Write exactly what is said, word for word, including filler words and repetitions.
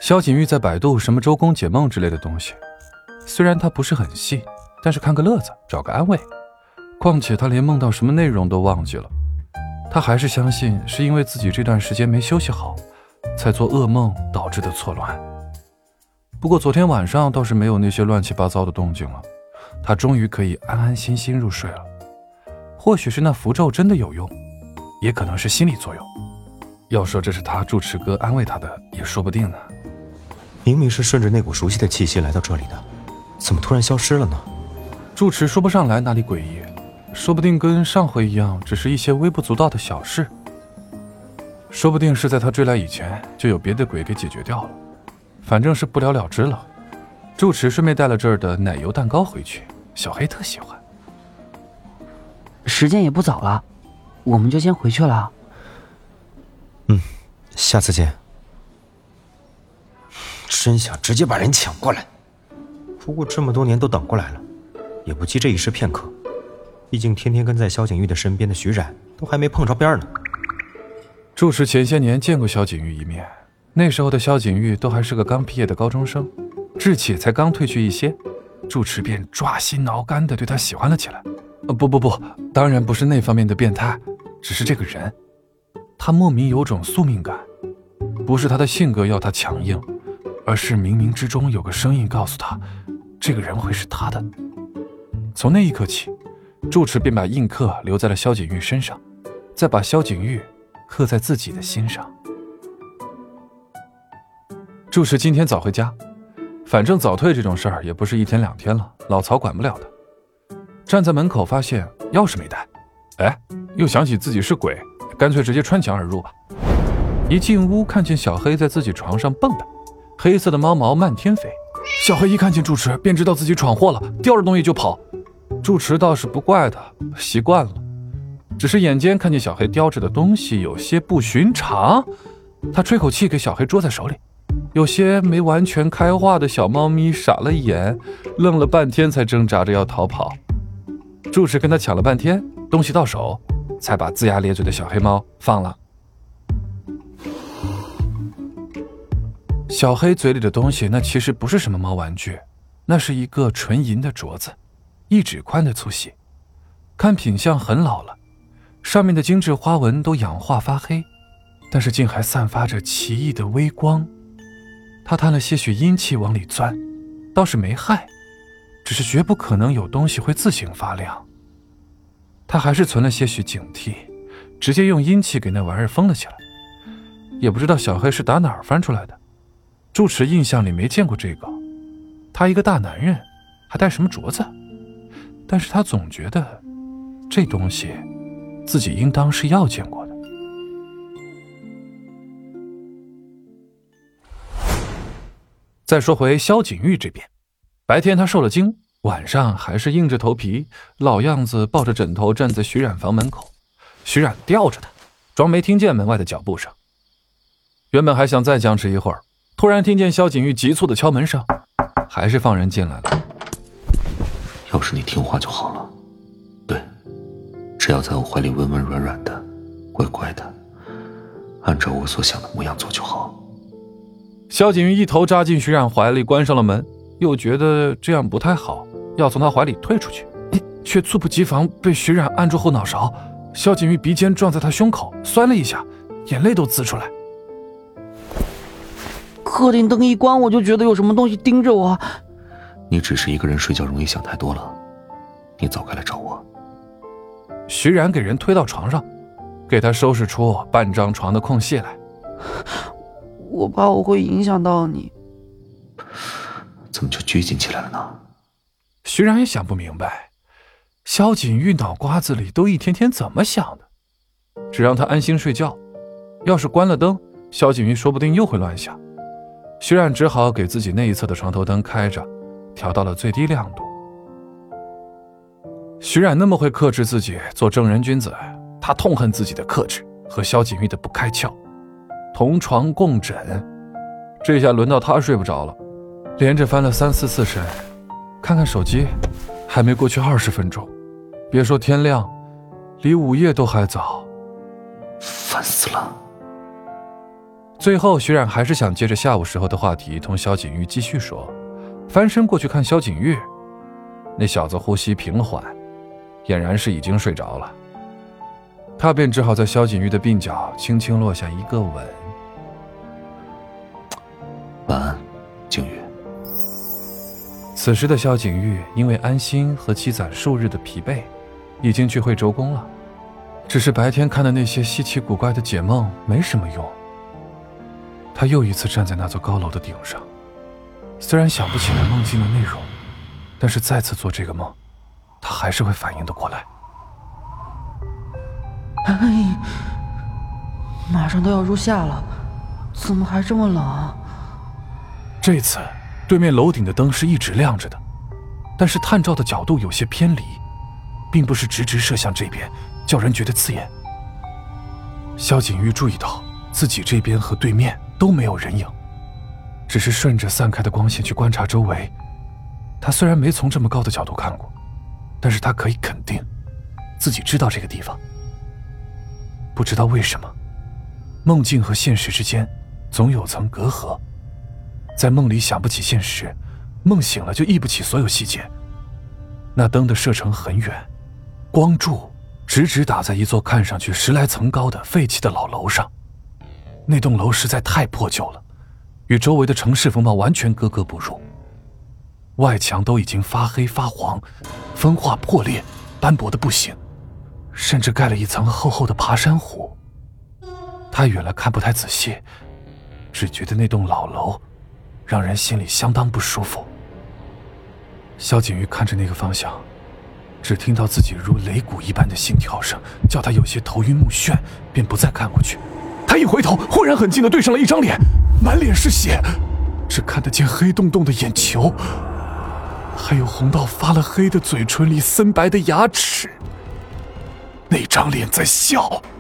萧景玉在百度什么周公解梦之类的东西，虽然他不是很信，但是看个乐子，找个安慰。况且他连梦到什么内容都忘记了，他还是相信是因为自己这段时间没休息好，才做噩梦导致的错乱。不过昨天晚上倒是没有那些乱七八糟的动静了，他终于可以安安心心入睡了。或许是那符咒真的有用，也可能是心理作用。要说这是他住持哥安慰他的，也说不定呢。 明明是顺着那股熟悉的气息来到这里的，怎么突然消失了呢？ 住持说不上来哪里诡异，说不定跟上回一样，只是一些微不足道的小事。说不定是在他追来以前，就有别的鬼给解决掉了。反正是不了了之了。住持顺便带了这儿的奶油蛋糕回去，小黑特喜欢。 时间也不早了，我们就先回去了。 嗯，下次见。真想直接把人抢过来，不过这么多年都等过来了，也不急这一时片刻。毕竟天天跟在萧景玉的身边的徐冉都还没碰着边呢。 住持前些年见过萧景玉一面，那时候的萧景玉都还是个刚毕业的高中生，志气才刚褪去一些，住持便抓心挠肝地对他喜欢了起来。呃，不不不，当然不是那方面的变态，只是这个人，他莫名有种宿命感，不是他的性格要他强硬，而是冥冥之中有个声音告诉他，这个人会是他的。从那一刻起，住持便把印刻留在了萧景玉身上，再把萧景玉刻在自己的心上。住持今天早回家，反正早退这种事儿也不是一天两天了，老曹管不了的。站在门口发现钥匙没带，哎，又想起自己是鬼，干脆直接穿墙而入吧。一进屋看见小黑在自己床上蹦跶，黑色的猫毛漫天飞。小黑一看见住持便知道自己闯祸了，叼着东西就跑。住持倒是不怪他，习惯了，只是眼尖看见小黑叼着的东西有些不寻常，他吹口气给小黑捉在手里。有些没完全开化的小猫咪傻了眼，愣了半天才挣扎着要逃跑。住持跟他抢了半天，东西到手，才把龇牙咧嘴的小黑猫放了。小黑嘴里的东西那其实不是什么猫玩具，那是一个纯银的镯子，一指宽的粗细，看品相很老了，上面的精致花纹都氧化发黑，但是竟还散发着奇异的微光。他叹了些许阴气往里钻，倒是没害，只是绝不可能有东西会自行发亮。他还是存了些许警惕，直接用阴气给那玩意儿封了起来。也不知道小黑是打哪儿翻出来的，住持印象里没见过这个。他一个大男人还戴什么镯子？但是他总觉得这东西自己应当是要见过的。再说回萧景玉这边，白天他受了惊，晚上还是硬着头皮老样子抱着枕头站在徐冉房门口。徐冉吊着他，装没听见门外的脚步声。原本还想再僵持一会儿，突然听见萧景玉急促的敲门声，还是放人进来了。 要是你听话就好了，对，只要在我怀里温温软软的，乖乖的，按照我所想的模样做就好。 萧景玉一头扎进徐冉怀里，关上了门，又觉得这样不太好，要从他怀里退出去，却猝不及防被徐冉按住后脑勺。萧景玉鼻尖撞在他胸口，酸了一下，眼泪都滋出来。 客厅灯一关，我就觉得有什么东西盯着我。 你只是一个人睡觉容易想太多了，你早该来找我。 徐冉给人推到床上，给他收拾出半张床的空隙来。 我怕我会影响到你。 怎么就拘谨起来了呢？ 徐冉也想不明白，萧景玉脑瓜子里都一天天怎么想的。只让他安心睡觉，要是关了灯，萧景玉说不定又会乱想。徐冉只好给自己那一侧的床头灯开着，调到了最低亮度。徐冉那么会克制自己，做正人君子，他痛恨自己的克制和萧景玉的不开窍。同床共枕，这下轮到他睡不着了，连着翻了三四次身，看看手机，还没过去二十分钟，别说天亮，离午夜都还早。 烦死了。 最后，徐冉还是想接着下午时候的话题同萧景玉继续说，翻身过去看萧景玉，那小子呼吸平缓，俨然是已经睡着了。他便只好在萧景玉的鬓角轻轻落下一个吻。 晚安，景玉。 此时的萧景玉因为安心和积攒数日的疲惫，已经去会周公了。只是白天看的那些稀奇古怪的解梦没什么用。他又一次站在那座高楼的顶上，虽然想不起来梦境的内容，但是再次做这个梦，他还是会反应得过来。 哎，马上都要入夏了，怎么还这么冷？ 这次对面楼顶的灯是一直亮着的，但是探照的角度有些偏离，并不是直直射向这边，叫人觉得刺眼。萧景玉注意到自己这边和对面都没有人影，只是顺着散开的光线去观察周围。他虽然没从这么高的角度看过，但是他可以肯定自己知道这个地方。不知道为什么，梦境和现实之间总有层隔阂，在梦里想不起现实，梦醒了就忆不起所有细节。那灯的射程很远，光柱直直打在一座看上去十来层高的废弃的老楼上。那栋楼实在太破旧了，与周围的城市风貌完全格格不入。外墙都已经发黑发黄，分化破裂，斑驳的不行，甚至盖了一层厚厚的爬山虎。太远了看不太仔细，只觉得那栋老楼让人心里相当不舒服。萧景玉看着那个方向，只听到自己如擂鼓一般的心跳声，叫他有些头晕目眩，便不再看过去。他一回头，忽然很近的对上了一张脸，满脸是血，只看得见黑洞洞的眼球，还有红到发了黑的嘴唇里森白的牙齿。那张脸在笑。